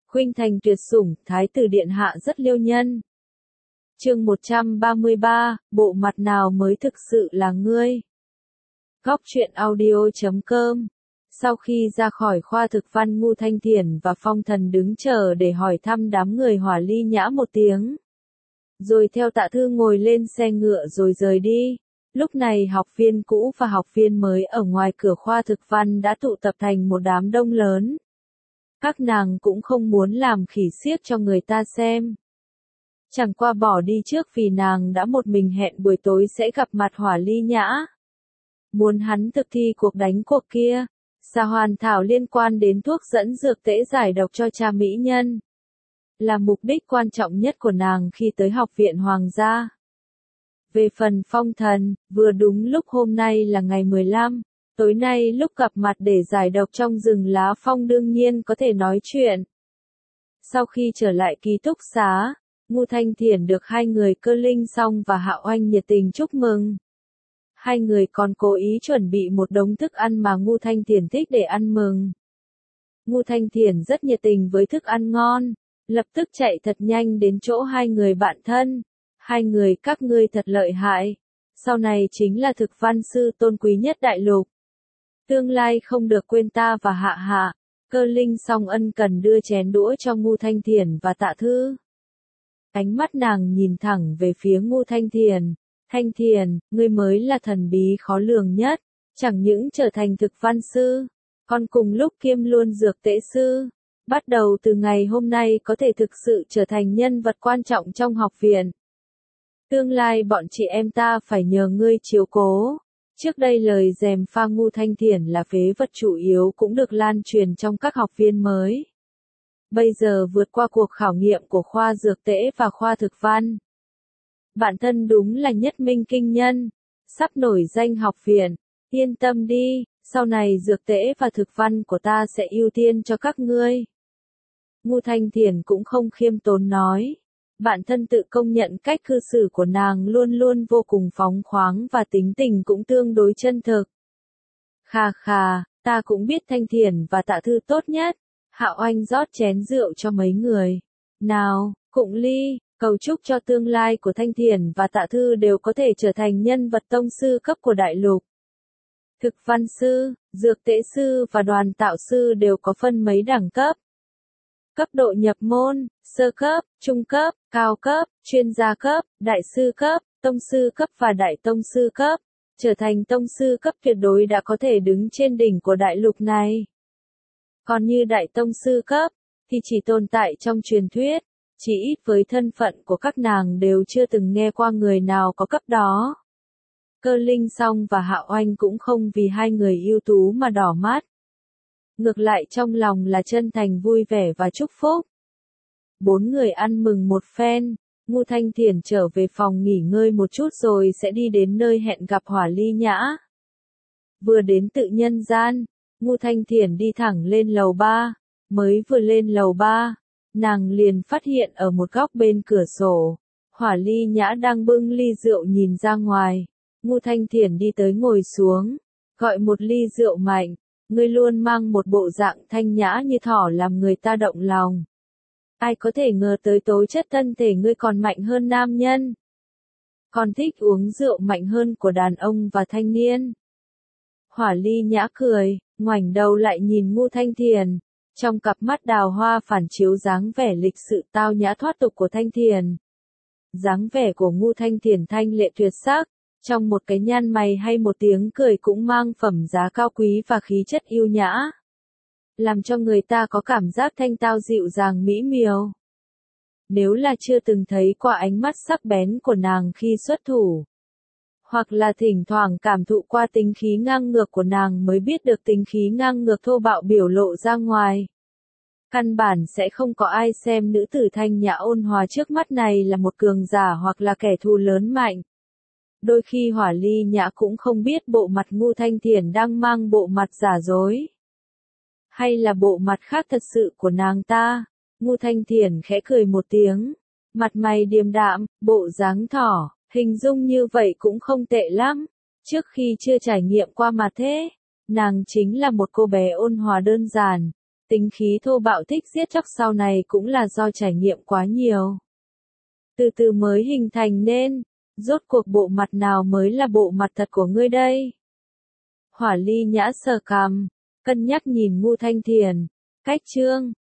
Khuynh thành tuyệt sủng, thái tử điện hạ rất liêu nhân. Chương 133, bộ mặt nào mới thực sự là ngươi? Góc truyện audio.com. Sau khi ra khỏi khoa thực văn, Ngưu Thanh Thiển và Phong Thần đứng chờ để hỏi thăm đám người Hỏa Ly Nhã một tiếng. Rồi theo Tạ Thư ngồi lên xe ngựa rồi rời đi. Lúc này học viên cũ và học viên mới ở ngoài cửa khoa thực văn đã tụ tập thành một đám đông lớn. Các nàng cũng không muốn làm khỉ xiếc cho người ta xem. Chẳng qua bỏ đi trước vì nàng đã một mình hẹn buổi tối sẽ gặp mặt Hỏa Ly Nhã. Muốn hắn thực thi cuộc đánh cuộc kia, xà hoàn thảo liên quan đến thuốc dẫn dược tễ giải độc cho cha mỹ nhân. Là mục đích quan trọng nhất của nàng khi tới học viện hoàng gia. Về phần Phong Thần, vừa đúng lúc hôm nay là ngày 15, tối nay lúc gặp mặt để giải độc trong rừng lá phong đương nhiên có thể nói chuyện. Sau khi trở lại ký túc xá, Ngưu Thanh Thiển được hai người Cơ Linh Song và Hạo Oanh nhiệt tình chúc mừng. Hai người còn cố ý chuẩn bị một đống thức ăn mà Ngưu Thanh Thiển thích để ăn mừng. Ngưu Thanh Thiển rất nhiệt tình với thức ăn ngon, lập tức chạy thật nhanh đến chỗ hai người bạn thân. Hai người các ngươi thật lợi hại, sau này chính là thực văn sư tôn quý nhất đại lục. Tương lai không được quên ta và Hạ Hạ. Cơ Linh Song ân cần đưa chén đũa cho Ngưu Thanh Thiển và Tạ Thư. Ánh mắt nàng nhìn thẳng về phía Ngưu Thanh Thiển. Thanh Thiển, ngươi mới là thần bí khó lường nhất, chẳng những trở thành thực văn sư, còn cùng lúc kiêm luôn dược tễ sư. Bắt đầu từ ngày hôm nay có thể thực sự trở thành nhân vật quan trọng trong học viện. Tương lai bọn chị em ta phải nhờ ngươi chiếu cố. Trước đây lời gièm pha Ngưu Thanh Thiển là phế vật chủ yếu cũng được lan truyền trong các học viên mới. Bây giờ vượt qua cuộc khảo nghiệm của khoa dược tễ và khoa thực văn. Bạn thân đúng là nhất minh kinh nhân, sắp nổi danh học viện. Yên tâm đi, sau này dược tễ và thực văn của ta sẽ ưu tiên cho các ngươi. Ngưu Thanh Thiển cũng không khiêm tốn nói. Bạn thân tự công nhận cách cư xử của nàng luôn luôn vô cùng phóng khoáng và tính tình cũng tương đối chân thực. Khà khà, ta cũng biết Thanh Thiển và Tạ Thư tốt nhất. Hạo Oanh rót chén rượu cho mấy người. Nào, cụng ly, cầu chúc cho tương lai của Thanh Thiển và Tạ Thư đều có thể trở thành nhân vật tông sư cấp của đại lục. Thực văn sư, dược tễ sư và đoàn tạo sư đều có phân mấy đẳng cấp. Cấp độ nhập môn, sơ cấp, trung cấp, cao cấp, chuyên gia cấp, đại sư cấp, tông sư cấp và đại tông sư cấp. Trở thành tông sư cấp tuyệt đối đã có thể đứng trên đỉnh của đại lục này. Còn như đại tông sư cấp, thì chỉ tồn tại trong truyền thuyết, chỉ ít với thân phận của các nàng đều chưa từng nghe qua người nào có cấp đó. Cơ Linh Song và Hạo Oanh cũng không vì hai người ưu tú mà đỏ mắt. Ngược lại trong lòng là chân thành vui vẻ và chúc phúc. Bốn người ăn mừng một phen, Ngưu Thanh Thiển trở về phòng nghỉ ngơi một chút rồi sẽ đi đến nơi hẹn gặp Hỏa Ly Nhã. Vừa đến tự nhân gian, Ngưu Thanh Thiển đi thẳng lên lầu 3, mới vừa lên lầu 3, nàng liền phát hiện ở một góc bên cửa sổ, Hỏa Ly Nhã đang bưng ly rượu nhìn ra ngoài. Ngưu Thanh Thiển đi tới ngồi xuống, gọi một ly rượu mạnh. Ngươi luôn mang một bộ dạng thanh nhã như thỏ làm người ta động lòng. Ai có thể ngờ tới tố chất thân thể ngươi còn mạnh hơn nam nhân. Còn thích uống rượu mạnh hơn của đàn ông và thanh niên. Hỏa Ly Nhã cười, ngoảnh đầu lại nhìn Ngưu Thanh Thiển. Trong cặp mắt đào hoa phản chiếu dáng vẻ lịch sự tao nhã thoát tục của Thanh Thiển. Dáng vẻ của Ngưu Thanh Thiển thanh lệ tuyệt sắc. Trong một cái nhăn mày hay một tiếng cười cũng mang phẩm giá cao quý và khí chất yêu nhã. Làm cho người ta có cảm giác thanh tao dịu dàng mỹ miều. Nếu là chưa từng thấy qua ánh mắt sắc bén của nàng khi xuất thủ. Hoặc là thỉnh thoảng cảm thụ qua tính khí ngang ngược của nàng mới biết được tính khí ngang ngược thô bạo biểu lộ ra ngoài. Căn bản sẽ không có ai xem nữ tử thanh nhã ôn hòa trước mắt này là một cường giả hoặc là kẻ thù lớn mạnh. Đôi khi Hỏa Ly Nhã cũng không biết bộ mặt Ngưu Thanh Thiển đang mang bộ mặt giả dối. Hay là bộ mặt khác thật sự của nàng ta. Ngưu Thanh Thiển khẽ cười một tiếng. Mặt mày điềm đạm, bộ dáng thỏ, hình dung như vậy cũng không tệ lắm. Trước khi chưa trải nghiệm qua mặt thế, nàng chính là một cô bé ôn hòa đơn giản. Tính khí thô bạo thích giết chóc sau này cũng là do trải nghiệm quá nhiều. Từ từ mới hình thành nên, rốt cuộc bộ mặt nào mới là bộ mặt thật của ngươi đây? Hỏa Ly Nhã sờ cằm, cân nhắc nhìn Ngô Thanh Thiền, cách chương.